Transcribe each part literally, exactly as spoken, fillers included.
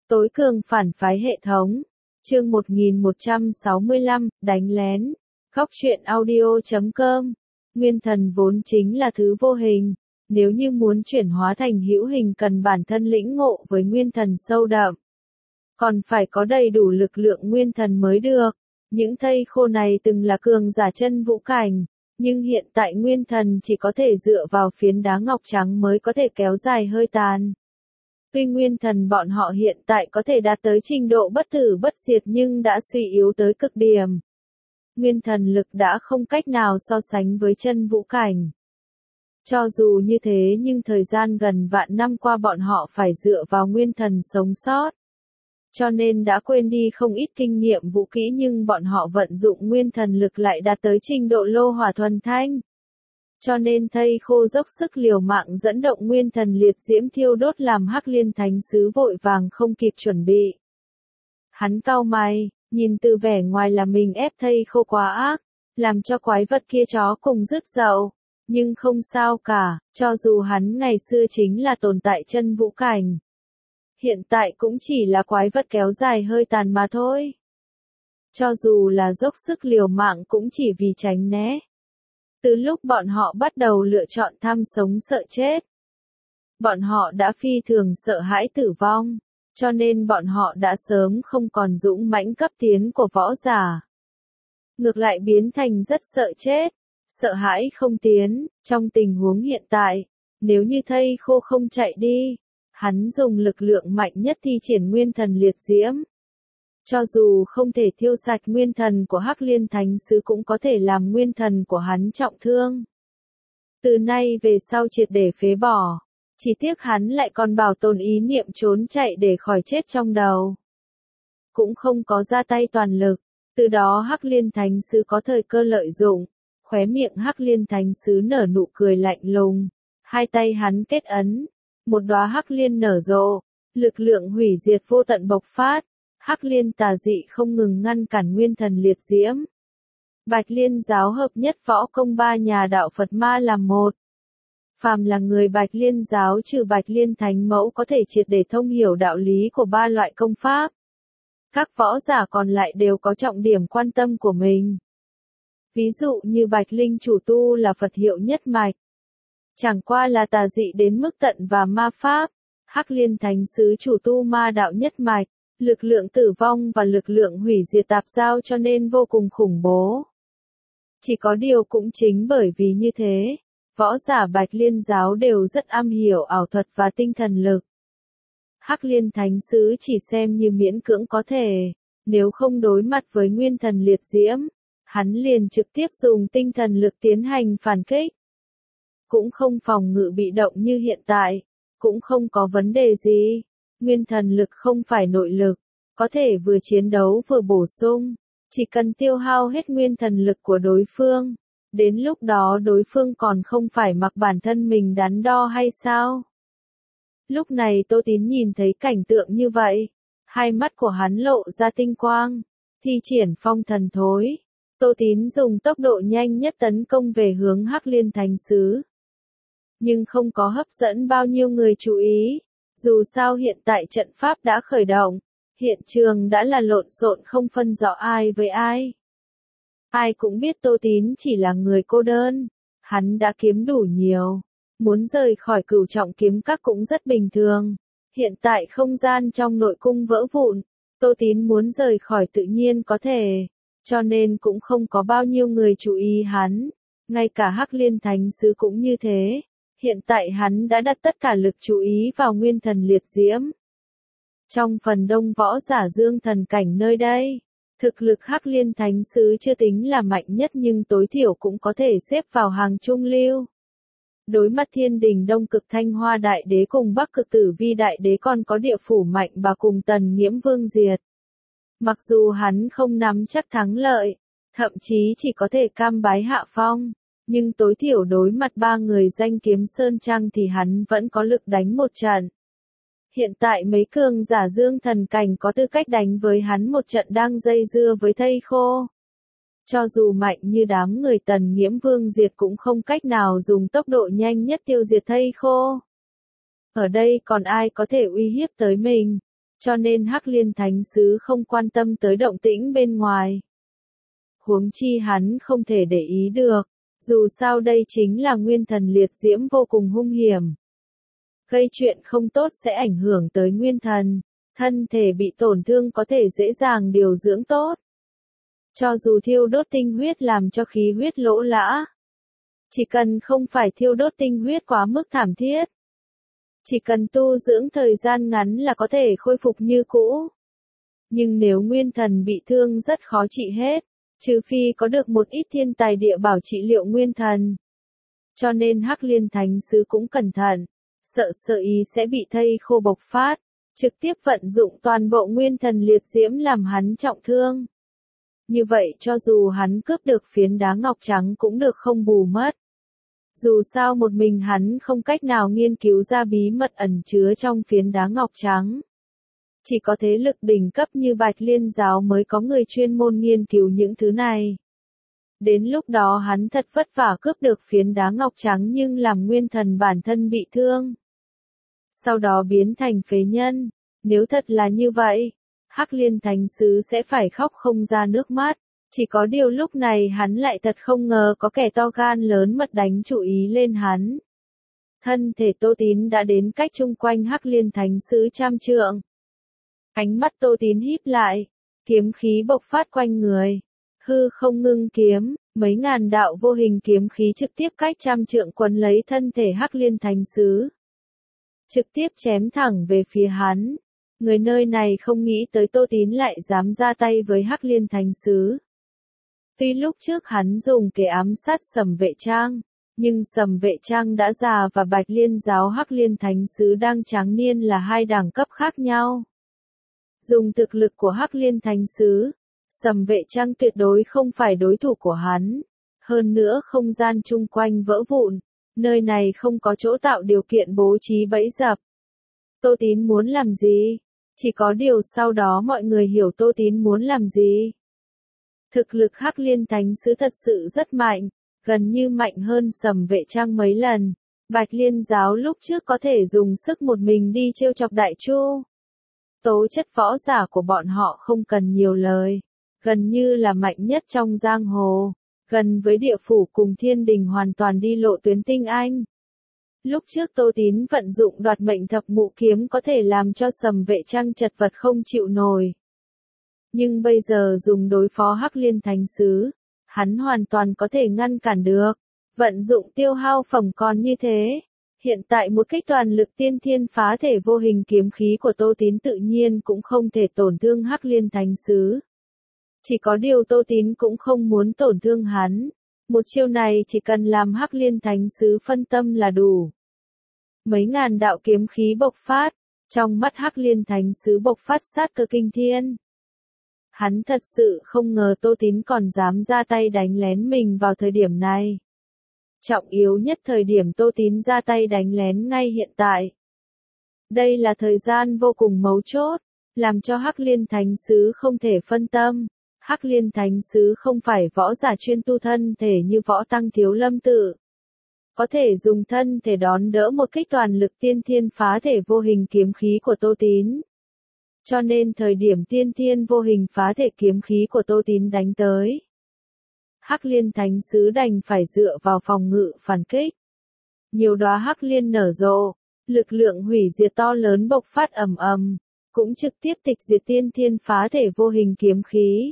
Tối cường phản phái hệ thống. Chương một nghìn một trăm sáu mươi lăm, đánh lén. Góc truyện audio chấm com. Nguyên thần vốn chính là thứ vô hình. Nếu như muốn chuyển hóa thành hữu hình cần bản thân lĩnh ngộ với nguyên thần sâu đậm. Còn phải có đầy đủ lực lượng nguyên thần mới được. Những thây khô này từng là cường giả chân vũ cảnh. Nhưng hiện tại nguyên thần chỉ có thể dựa vào phiến đá ngọc trắng mới có thể kéo dài hơi tàn. Tuy nguyên thần bọn họ hiện tại có thể đạt tới trình độ bất tử bất diệt nhưng đã suy yếu tới cực điểm. Nguyên thần lực đã không cách nào so sánh với chân vũ cảnh. Cho dù như thế nhưng thời gian gần vạn năm qua bọn họ phải dựa vào nguyên thần sống sót. Cho nên đã quên đi không ít kinh nghiệm vũ kỹ nhưng bọn họ vận dụng nguyên thần lực lại đạt tới trình độ lô hỏa thuần thanh. Cho nên thây khô dốc sức liều mạng dẫn động nguyên thần liệt diễm thiêu đốt làm Hắc Liên Thánh Sứ vội vàng không kịp chuẩn bị. Hắn cau mày, nhìn từ vẻ ngoài là mình ép thây khô quá ác, làm cho quái vật kia chó cùng rứt dậu. Nhưng không sao cả, cho dù hắn ngày xưa chính là tồn tại chân vũ cảnh. Hiện tại cũng chỉ là quái vật kéo dài hơi tàn mà thôi. Cho dù là dốc sức liều mạng cũng chỉ vì tránh né. Từ lúc bọn họ bắt đầu lựa chọn tham sống sợ chết, bọn họ đã phi thường sợ hãi tử vong, cho nên bọn họ đã sớm không còn dũng mãnh cấp tiến của võ giả. Ngược lại biến thành rất sợ chết, sợ hãi không tiến. Trong tình huống hiện tại, nếu như thây khô không chạy đi, hắn dùng lực lượng mạnh nhất thi triển nguyên thần liệt diễm. Cho dù không thể thiêu sạch nguyên thần của Hắc Liên Thánh Sứ cũng có thể làm nguyên thần của hắn trọng thương. Từ nay về sau triệt để phế bỏ. Chỉ tiếc hắn lại còn bảo tồn ý niệm trốn chạy để khỏi chết trong đầu. Cũng không có ra tay toàn lực. Từ đó Hắc Liên Thánh Sứ có thời cơ lợi dụng. Khóe miệng Hắc Liên Thánh Sứ nở nụ cười lạnh lùng. Hai tay hắn kết ấn. Một đóa Hắc Liên nở rộ. Lực lượng hủy diệt vô tận bộc phát. Hắc Liên tà dị không ngừng ngăn cản nguyên thần liệt diễm. Bạch Liên giáo hợp nhất võ công ba nhà đạo Phật ma làm một. Phàm là người Bạch Liên giáo trừ Bạch Liên Thánh Mẫu có thể triệt để thông hiểu đạo lý của ba loại công pháp. Các võ giả còn lại đều có trọng điểm quan tâm của mình. Ví dụ như Bạch Linh chủ tu là Phật hiệu nhất mạch. Chẳng qua là tà dị đến mức tận và ma pháp. Hắc Liên Thánh Sứ chủ tu ma đạo nhất mạch. Lực lượng tử vong và lực lượng hủy diệt tạp giao cho nên vô cùng khủng bố. Chỉ có điều cũng chính bởi vì như thế, võ giả Bạch Liên giáo đều rất am hiểu ảo thuật và tinh thần lực. Hắc Liên Thánh Sứ chỉ xem như miễn cưỡng có thể, nếu không đối mặt với nguyên thần liệt diễm, hắn liền trực tiếp dùng tinh thần lực tiến hành phản kích. Cũng không phòng ngự bị động như hiện tại, cũng không có vấn đề gì. Nguyên thần lực không phải nội lực, có thể vừa chiến đấu vừa bổ sung, chỉ cần tiêu hao hết nguyên thần lực của đối phương, đến lúc đó đối phương còn không phải mặc bản thân mình đắn đo hay sao? Lúc này Tô Tín nhìn thấy cảnh tượng như vậy, hai mắt của hắn lộ ra tinh quang, thi triển phong thần thối. Tô Tín dùng tốc độ nhanh nhất tấn công về hướng Hắc Liên Thánh Sứ. Nhưng không có hấp dẫn bao nhiêu người chú ý. Dù sao hiện tại trận pháp đã khởi động, hiện trường đã là lộn xộn không phân rõ ai với ai. Ai cũng biết Tô Tín chỉ là người cô đơn, hắn đã kiếm đủ nhiều, muốn rời khỏi Cửu Trọng Kiếm Các cũng rất bình thường. Hiện tại không gian trong nội cung vỡ vụn, Tô Tín muốn rời khỏi tự nhiên có thể, cho nên cũng không có bao nhiêu người chú ý hắn, ngay cả Hắc Liên Thánh Sứ cũng như thế. Hiện tại hắn đã đặt tất cả lực chú ý vào nguyên thần liệt diễm. Trong phần đông võ giả dương thần cảnh nơi đây, thực lực Hắc Liên Thánh Sứ chưa tính là mạnh nhất nhưng tối thiểu cũng có thể xếp vào hàng trung lưu. Đối mặt Thiên Đình Đông Cực Thanh Hoa Đại Đế cùng Bắc Cực Tử Vi Đại Đế còn có Địa Phủ Mạnh Bà cùng Tần Nghiễm Vương Diệt. Mặc dù hắn không nắm chắc thắng lợi, thậm chí chỉ có thể cam bái hạ phong. Nhưng tối thiểu đối mặt ba người danh kiếm Sơn Trăng thì hắn vẫn có lực đánh một trận. Hiện tại mấy cường giả dương thần cảnh có tư cách đánh với hắn một trận đang dây dưa với thây khô. Cho dù mạnh như đám người Tần Nghiễm Vương Diệt cũng không cách nào dùng tốc độ nhanh nhất tiêu diệt thây khô. Ở đây còn ai có thể uy hiếp tới mình? Cho nên Hắc Liên Thánh Sứ không quan tâm tới động tĩnh bên ngoài. Huống chi hắn không thể để ý được, dù sao đây chính là nguyên thần liệt diễm vô cùng hung hiểm. Gây chuyện không tốt sẽ ảnh hưởng tới nguyên thần, thân thể bị tổn thương có thể dễ dàng điều dưỡng tốt. Cho dù thiêu đốt tinh huyết làm cho khí huyết lỗ lã, chỉ cần không phải thiêu đốt tinh huyết quá mức thảm thiết, chỉ cần tu dưỡng thời gian ngắn là có thể khôi phục như cũ. Nhưng nếu nguyên thần bị thương rất khó trị hết, trừ phi có được một ít thiên tài địa bảo trị liệu nguyên thần. Cho nên Hắc Liên Thánh Sứ cũng cẩn thận, sợ sơ ý sẽ bị thây khô bộc phát, trực tiếp vận dụng toàn bộ nguyên thần liệt diễm làm hắn trọng thương. Như vậy cho dù hắn cướp được phiến đá ngọc trắng cũng được không bù mất. Dù sao một mình hắn không cách nào nghiên cứu ra bí mật ẩn chứa trong phiến đá ngọc trắng. Chỉ có thế lực đỉnh cấp như Bạch Liên giáo mới có người chuyên môn nghiên cứu những thứ này. Đến lúc đó hắn thật vất vả cướp được phiến đá ngọc trắng nhưng làm nguyên thần bản thân bị thương. Sau đó biến thành phế nhân. Nếu thật là như vậy, Hắc Liên Thánh Sứ sẽ phải khóc không ra nước mắt. Chỉ có điều lúc này hắn lại thật không ngờ có kẻ to gan lớn mật đánh chủ ý lên hắn. Thân thể Tô Tín đã đến cách chung quanh Hắc Liên Thánh Sứ trăm trượng. Ánh mắt Tô Tín híp lại, kiếm khí bộc phát quanh người. Hư không ngưng kiếm, mấy ngàn đạo vô hình kiếm khí trực tiếp cách trăm trượng quấn lấy thân thể Hắc Liên Thánh Sứ. Trực tiếp chém thẳng về phía hắn. Người nơi này không nghĩ tới Tô Tín lại dám ra tay với Hắc Liên Thánh Sứ. Tuy lúc trước hắn dùng kế ám sát Sầm Vệ Trang, nhưng Sầm Vệ Trang đã già và Bạch Liên giáo Hắc Liên Thánh Sứ đang tráng niên là hai đẳng cấp khác nhau. Dùng thực lực của Hắc Liên Thánh Sứ, Sầm Vệ Trang tuyệt đối không phải đối thủ của hắn. Hơn nữa không gian chung quanh vỡ vụn, nơi này không có chỗ tạo điều kiện bố trí bẫy dập. Tô Tín muốn làm gì? Chỉ có điều sau đó mọi người hiểu Tô Tín muốn làm gì. Thực lực Hắc Liên Thánh Sứ thật sự rất mạnh, gần như mạnh hơn Sầm Vệ Trang mấy lần. Bạch Liên giáo lúc trước có thể dùng sức một mình đi trêu chọc Đại Chu. Tố chất võ giả của bọn họ không cần nhiều lời, gần như là mạnh nhất trong giang hồ, gần với địa phủ cùng thiên đình hoàn toàn đi lộ tuyến tinh anh. Lúc trước Tô Tín vận dụng đoạt mệnh thập ngũ kiếm có thể làm cho Sầm Vệ Trang chật vật không chịu nổi. Nhưng bây giờ dùng đối phó Hắc Liên Thánh Sứ, hắn hoàn toàn có thể ngăn cản được. Vận dụng tiêu hao phẩm còn như thế. Hiện tại một kích toàn lực tiên thiên phá thể vô hình kiếm khí của Tô Tín tự nhiên cũng không thể tổn thương Hắc Liên Thánh Sứ. Chỉ có điều Tô Tín cũng không muốn tổn thương hắn. Một chiêu này chỉ cần làm Hắc Liên Thánh Sứ phân tâm là đủ. Mấy ngàn đạo kiếm khí bộc phát, trong mắt Hắc Liên Thánh Sứ bộc phát sát cơ kinh thiên. Hắn thật sự không ngờ Tô Tín còn dám ra tay đánh lén mình vào thời điểm này. Trọng yếu nhất thời điểm Tô Tín ra tay đánh lén ngay hiện tại. Đây là thời gian vô cùng mấu chốt, làm cho Hắc Liên Thánh Sứ không thể phân tâm. Hắc Liên Thánh Sứ không phải võ giả chuyên tu thân thể như võ tăng Thiếu Lâm Tự. Có thể dùng thân thể đón đỡ một kích toàn lực tiên thiên phá thể vô hình kiếm khí của Tô Tín. Cho nên thời điểm tiên thiên vô hình phá thể kiếm khí của Tô Tín đánh tới, Hắc Liên Thánh Sứ đành phải dựa vào phòng ngự phản kích. Nhiều đóa Hắc Liên nở rộ, lực lượng hủy diệt to lớn bộc phát ầm ầm, cũng trực tiếp tịch diệt tiên thiên phá thể vô hình kiếm khí.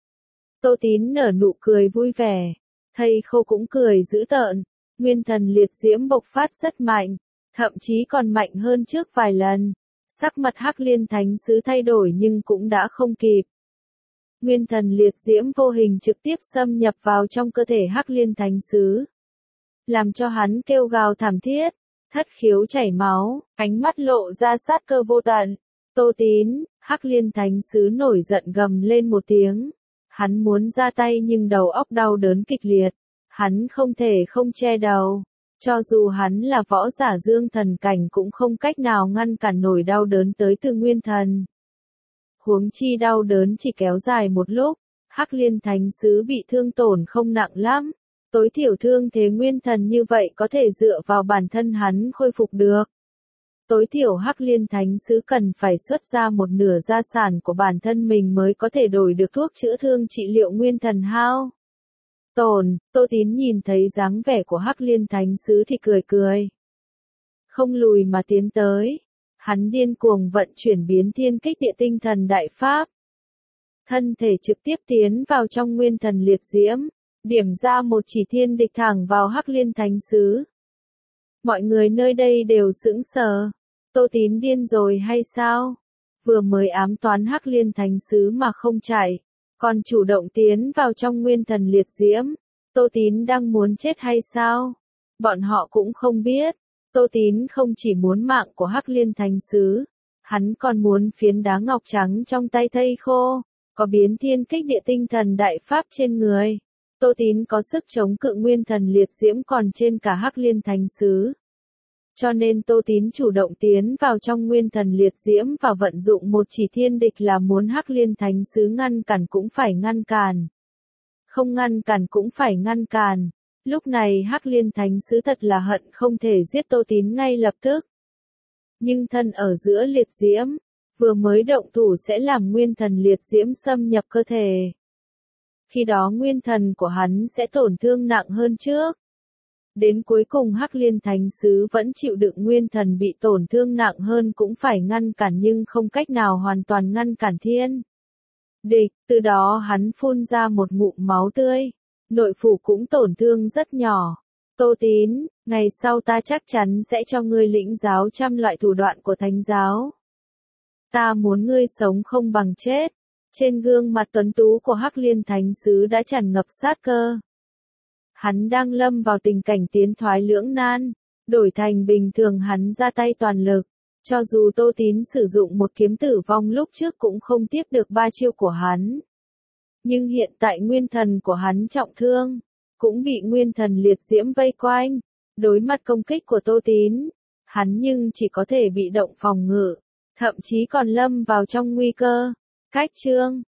Tô Tín nở nụ cười vui vẻ, thầy khô cũng cười dữ tợn, nguyên thần liệt diễm bộc phát rất mạnh, thậm chí còn mạnh hơn trước vài lần. Sắc mặt Hắc Liên Thánh Sứ thay đổi nhưng cũng đã không kịp. Nguyên thần liệt diễm vô hình trực tiếp xâm nhập vào trong cơ thể Hắc Liên Thánh Sứ, làm cho hắn kêu gào thảm thiết, thất khiếu chảy máu, ánh mắt lộ ra sát cơ vô tận. Tô Tín, Hắc Liên Thánh Sứ nổi giận gầm lên một tiếng. Hắn muốn ra tay nhưng đầu óc đau đớn kịch liệt. Hắn không thể không che đầu. Cho dù hắn là võ giả dương thần cảnh cũng không cách nào ngăn cản nổi đau đớn tới từ nguyên thần. Huống chi đau đớn chỉ kéo dài một lúc, Hắc Liên Thánh Sứ bị thương tổn không nặng lắm. Tối thiểu thương thế nguyên thần như vậy có thể dựa vào bản thân hắn khôi phục được. Tối thiểu Hắc Liên Thánh Sứ cần phải xuất ra một nửa gia sản của bản thân mình mới có thể đổi được thuốc chữa thương trị liệu nguyên thần hao tổn. Tô Tín nhìn thấy dáng vẻ của Hắc Liên Thánh Sứ thì cười cười. Không lùi mà tiến tới. Hắn điên cuồng vận chuyển biến thiên kích địa tinh thần đại pháp. Thân thể trực tiếp tiến vào trong nguyên thần liệt diễm, điểm ra một chỉ thiên địch thẳng vào Hắc Liên Thánh Sứ. Mọi người nơi đây đều sững sờ. Tô Tín điên rồi hay sao? Vừa mới ám toán Hắc Liên Thánh Sứ mà không chạy, còn chủ động tiến vào trong nguyên thần liệt diễm. Tô Tín đang muốn chết hay sao? Bọn họ cũng không biết. Tô Tín không chỉ muốn mạng của Hắc Liên Thánh Sứ, hắn còn muốn phiến đá ngọc trắng trong tay thây khô, có biến thiên kích địa tinh thần đại pháp trên người. Tô Tín có sức chống cự nguyên thần liệt diễm còn trên cả Hắc Liên Thánh Sứ. Cho nên Tô Tín chủ động tiến vào trong nguyên thần liệt diễm và vận dụng một chỉ thiên địch là muốn Hắc Liên Thánh Sứ ngăn cản cũng phải ngăn cản. Không ngăn cản cũng phải ngăn cản. Lúc này Hắc Liên Thánh Sứ thật là hận không thể giết Tô Tín ngay lập tức. Nhưng thân ở giữa liệt diễm, vừa mới động thủ sẽ làm nguyên thần liệt diễm xâm nhập cơ thể. Khi đó nguyên thần của hắn sẽ tổn thương nặng hơn trước. Đến cuối cùng Hắc Liên Thánh Sứ vẫn chịu đựng nguyên thần bị tổn thương nặng hơn cũng phải ngăn cản nhưng không cách nào hoàn toàn ngăn cản thiên địch, từ đó hắn phun ra một ngụm máu tươi. Nội phủ cũng tổn thương rất nhỏ. Tô Tín, ngày sau ta chắc chắn sẽ cho ngươi lĩnh giáo trăm loại thủ đoạn của thánh giáo. Ta muốn ngươi sống không bằng chết. Trên gương mặt tuấn tú của Hắc Liên Thánh Sứ đã tràn ngập sát cơ. Hắn đang lâm vào tình cảnh tiến thoái lưỡng nan, đổi thành bình thường hắn ra tay toàn lực. Cho dù Tô Tín sử dụng một kiếm tử vong lúc trước cũng không tiếp được ba chiêu của hắn. Nhưng hiện tại nguyên thần của hắn trọng thương, cũng bị nguyên thần liệt diễm vây quanh. Đối mặt công kích của Tô Tín, hắn nhưng chỉ có thể bị động phòng ngự, thậm chí còn lâm vào trong nguy cơ. Cách chương